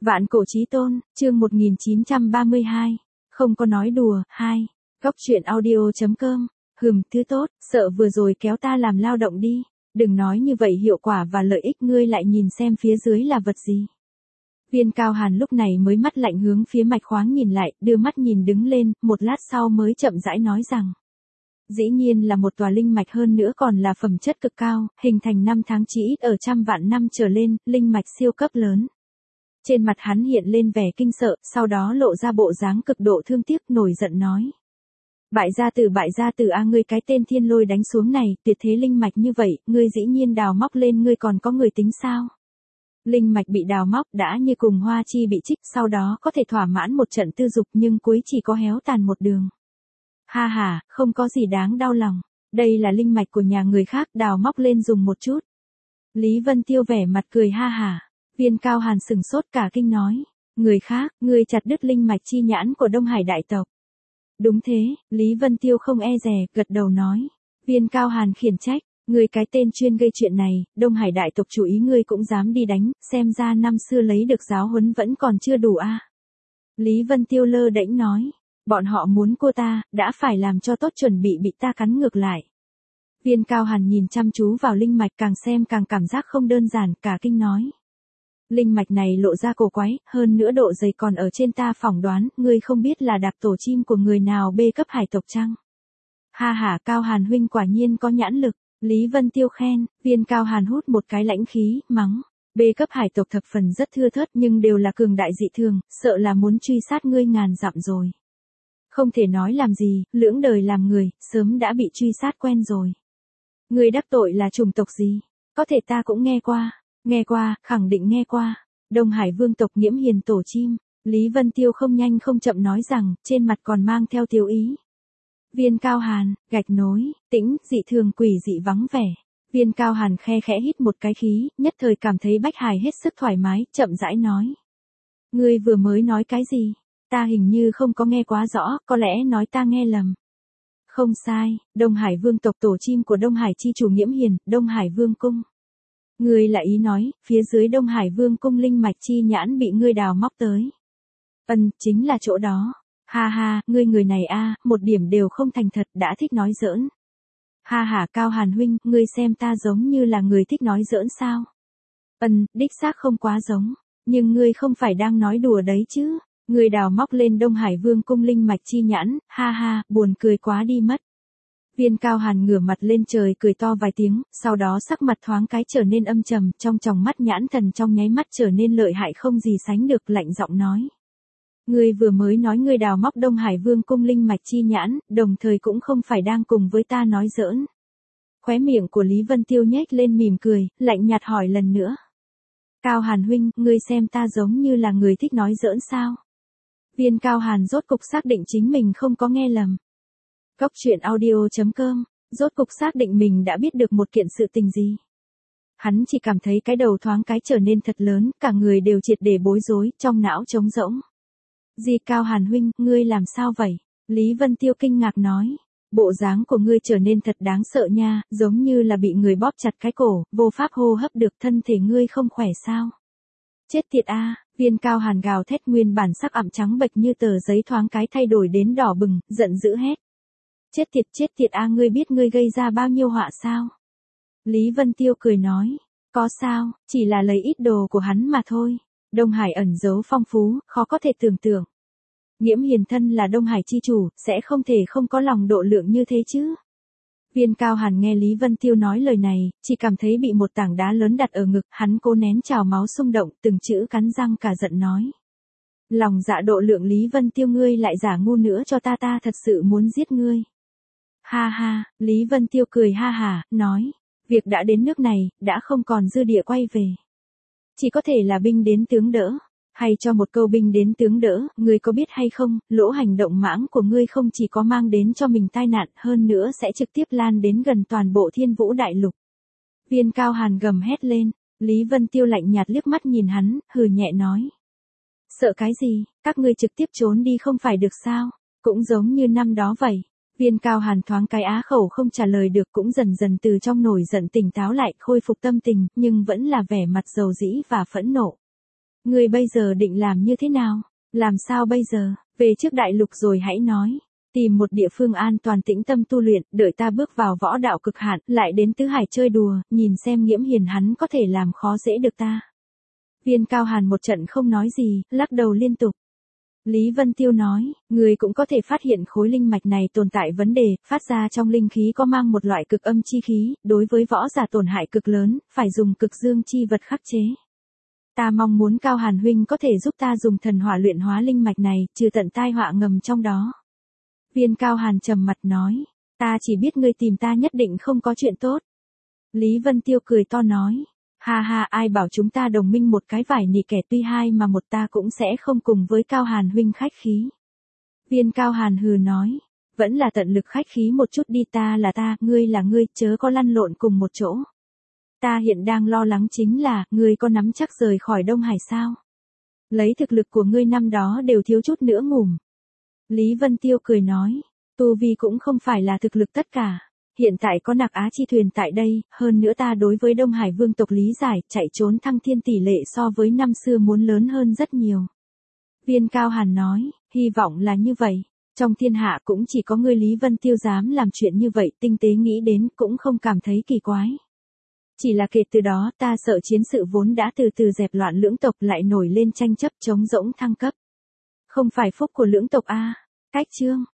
Vạn cổ chí tôn, chương 1932. Không có nói đùa, 2. Góc chuyện audio.com. Thứ tốt, sợ vừa rồi kéo ta làm lao động đi. Đừng nói như vậy, hiệu quả và lợi ích ngươi lại nhìn xem phía dưới là vật gì. Viên Cao Hàn lúc này mới mắt lạnh hướng phía Mạch Khoáng nhìn lại, đưa mắt nhìn đứng lên, một lát sau mới chậm rãi nói rằng. Dĩ nhiên là một tòa linh mạch, hơn nữa còn là phẩm chất cực cao, hình thành năm tháng chỉ ít ở 100 vạn năm trở lên, linh mạch siêu cấp lớn. Trên mặt hắn hiện lên vẻ kinh sợ, sau đó lộ ra bộ dáng cực độ thương tiếc, nổi giận nói. Bại gia tử a, ngươi cái tên thiên lôi đánh xuống này, tuyệt thế linh mạch như vậy, ngươi dĩ nhiên đào móc lên, ngươi còn có người tính sao? Linh mạch bị đào móc đã như cùng hoa chi bị trích, sau đó có thể thỏa mãn một trận tư dục, nhưng cuối chỉ có héo tàn một đường. Ha ha, không có gì đáng đau lòng, đây là linh mạch của nhà người khác, đào móc lên dùng một chút. Lý Vân Tiêu vẻ mặt cười ha hả. Viên Cao Hàn sừng sốt cả kinh nói, người khác, ngươi chặt đứt linh mạch chi nhãn của Đông Hải đại tộc. Đúng thế, Lý Vân Tiêu không e dè, gật đầu nói. Viên Cao Hàn khiển trách, ngươi cái tên chuyên gây chuyện này, Đông Hải đại tộc chủ ý ngươi cũng dám đi đánh, xem ra năm xưa lấy được giáo huấn vẫn còn chưa đủ a. Lý Vân Tiêu lơ đễnh nói, bọn họ muốn cô ta, đã phải làm cho tốt, chuẩn bị ta cắn ngược lại. Viên Cao Hàn nhìn chăm chú vào linh mạch, càng xem càng cảm giác không đơn giản, cả kinh nói. Linh mạch này lộ ra cổ quái, hơn nữa độ dày còn ở trên, ta phỏng đoán, ngươi không biết là đạc tổ chim của người nào bê cấp hải tộc chăng? Ha ha, Cao Hàn huynh quả nhiên có nhãn lực, Lý Vân Tiêu khen. Viên Cao Hàn hút một cái lãnh khí, mắng. Bê cấp hải tộc thập phần rất thưa thớt, nhưng đều là cường đại dị thường, sợ là muốn truy sát ngươi ngàn dặm rồi. Không thể nói làm gì, lưỡng đời làm người, sớm đã bị truy sát quen rồi. Ngươi đắc tội là chủng tộc gì? Có thể ta cũng nghe qua, khẳng định nghe qua. Đông Hải vương tộc Nghiễm Hiền tổ chim. Lý Vân Tiêu không nhanh không chậm nói rằng, trên mặt còn mang theo tiêu ý. Viên Cao Hàn, gạch nối, tĩnh, dị thường quỷ dị vắng vẻ. Viên Cao Hàn khe khẽ hít một cái khí, nhất thời cảm thấy bách hài hết sức thoải mái, chậm rãi nói. Ngươi vừa mới nói cái gì? Ta hình như không có nghe quá rõ, có lẽ nói ta nghe lầm. Không sai, Đông Hải vương tộc tổ chim của Đông Hải chi chủ Nghiễm Hiền, Đông Hải vương cung. Ngươi là ý nói, phía dưới Đông Hải vương cung linh mạch chi nhãn bị ngươi đào móc tới. Chính là chỗ đó. Ha ha, ngươi người này a, một điểm đều không thành thật, đã thích nói giỡn. Ha ha, Cao Hàn huynh, ngươi xem ta giống như là người thích nói giỡn sao? Đích xác không quá giống, nhưng ngươi không phải đang nói đùa đấy chứ? Ngươi đào móc lên Đông Hải vương cung linh mạch chi nhãn, ha ha, buồn cười quá đi mất. Viên Cao Hàn ngửa mặt lên trời cười to vài tiếng, sau đó sắc mặt thoáng cái trở nên âm trầm, trong tròng mắt nhãn thần trong nháy mắt trở nên lợi hại không gì sánh được, lạnh giọng nói. Ngươi vừa mới nói ngươi đào móc Đông Hải vương cung linh mạch chi nhãn, đồng thời cũng không phải đang cùng với ta nói giỡn. Khóe miệng của Lý Vân Tiêu nhếch lên mỉm cười, lạnh nhạt hỏi lần nữa. Cao Hàn huynh, ngươi xem ta giống như là người thích nói giỡn sao? Viên Cao Hàn rốt cục xác định chính mình không có nghe lầm. Góc chuyện audio.com, rốt cục xác định mình đã biết được một kiện sự tình gì. Hắn chỉ cảm thấy cái đầu thoáng cái trở nên thật lớn, cả người đều triệt để bối rối, trong não trống rỗng. Gì Cao Hàn huynh, ngươi làm sao vậy? Lý Vân Tiêu kinh ngạc nói. Bộ dáng của ngươi trở nên thật đáng sợ nha, giống như là bị người bóp chặt cái cổ, vô pháp hô hấp được, thân thể ngươi không khỏe sao? Chết tiệt a, Viên Cao Hàn gào thét, nguyên bản sắc ặm trắng bệch như tờ giấy thoáng cái thay đổi đến đỏ bừng, giận dữ hét. Chết tiệt a, ngươi biết ngươi gây ra bao nhiêu họa sao? Lý Vân Tiêu cười nói, có sao, chỉ là lấy ít đồ của hắn mà thôi. Đông Hải ẩn giấu phong phú, khó có thể tưởng tượng. Nghiễm Hiền thân là Đông Hải chi chủ, sẽ không thể không có lòng độ lượng như thế chứ. Viên Cao Hàn nghe Lý Vân Tiêu nói lời này, chỉ cảm thấy bị một tảng đá lớn đặt ở ngực, hắn cố nén trào máu xung động, từng chữ cắn răng cả giận nói. Lòng dạ độ lượng Lý Vân Tiêu, ngươi lại giả ngu nữa cho ta thật sự muốn giết ngươi. Ha ha, Lý Vân Tiêu cười ha hả, nói, việc đã đến nước này, đã không còn dư địa quay về. Chỉ có thể là binh đến tướng đỡ, hay cho một câu binh đến tướng đỡ, ngươi có biết hay không, lỗ hành động mãng của ngươi không chỉ có mang đến cho mình tai nạn, hơn nữa sẽ trực tiếp lan đến gần toàn bộ Thiên Vũ Đại Lục. Viên Cao Hàn gầm hét lên, Lý Vân Tiêu lạnh nhạt liếc mắt nhìn hắn, hừ nhẹ nói. Sợ cái gì, các ngươi trực tiếp trốn đi không phải được sao, cũng giống như năm đó vậy. Viên Cao Hàn thoáng cái á khẩu không trả lời được, cũng dần dần từ trong nổi giận tỉnh táo lại, khôi phục tâm tình, nhưng vẫn là vẻ mặt dầu dĩ và phẫn nộ. Ngươi bây giờ định làm như thế nào? Làm sao bây giờ? Về trước đại lục rồi hãy nói. Tìm một địa phương an toàn tĩnh tâm tu luyện, đợi ta bước vào võ đạo cực hạn, lại đến Tứ Hải chơi đùa, nhìn xem Nghiễm Hiền hắn có thể làm khó dễ được ta. Viên Cao Hàn một trận không nói gì, lắc đầu liên tục. Lý Vân Tiêu nói, người cũng có thể phát hiện khối linh mạch này tồn tại vấn đề, phát ra trong linh khí có mang một loại cực âm chi khí, đối với võ giả tổn hại cực lớn, phải dùng cực dương chi vật khắc chế. Ta mong muốn Cao Hàn huynh có thể giúp ta dùng thần hỏa luyện hóa linh mạch này, trừ tận tai họa ngầm trong đó. Viên Cao Hàn trầm mặt nói, ta chỉ biết ngươi tìm ta nhất định không có chuyện tốt. Lý Vân Tiêu cười to nói, ha ha, ai bảo chúng ta đồng minh một cái vải nị kẻ tuy hai mà một, ta cũng sẽ không cùng với Cao Hàn huynh khách khí. Viên Cao Hàn hừ nói, vẫn là tận lực khách khí một chút đi, ta là ta, ngươi là ngươi, chớ có lăn lộn cùng một chỗ. Ta hiện đang lo lắng chính là, ngươi có nắm chắc rời khỏi Đông Hải sao? Lấy thực lực của ngươi năm đó đều thiếu chút nữa ngủm. Lý Vân Tiêu cười nói, tu vi cũng không phải là thực lực tất cả. Hiện tại có Nạc Á chi thuyền tại đây, hơn nữa ta đối với Đông Hải vương tộc lý giải, chạy trốn thăng thiên tỷ lệ so với năm xưa muốn lớn hơn rất nhiều. Viên Cao Hàn nói, hy vọng là như vậy. Trong thiên hạ cũng chỉ có ngươi Lý Vân Tiêu dám làm chuyện như vậy, tinh tế nghĩ đến cũng không cảm thấy kỳ quái. Chỉ là kể từ đó ta sợ chiến sự vốn đã từ từ dẹp loạn lưỡng tộc lại nổi lên tranh chấp trống rỗng thăng cấp. Không phải phúc của lưỡng tộc a. Cách chương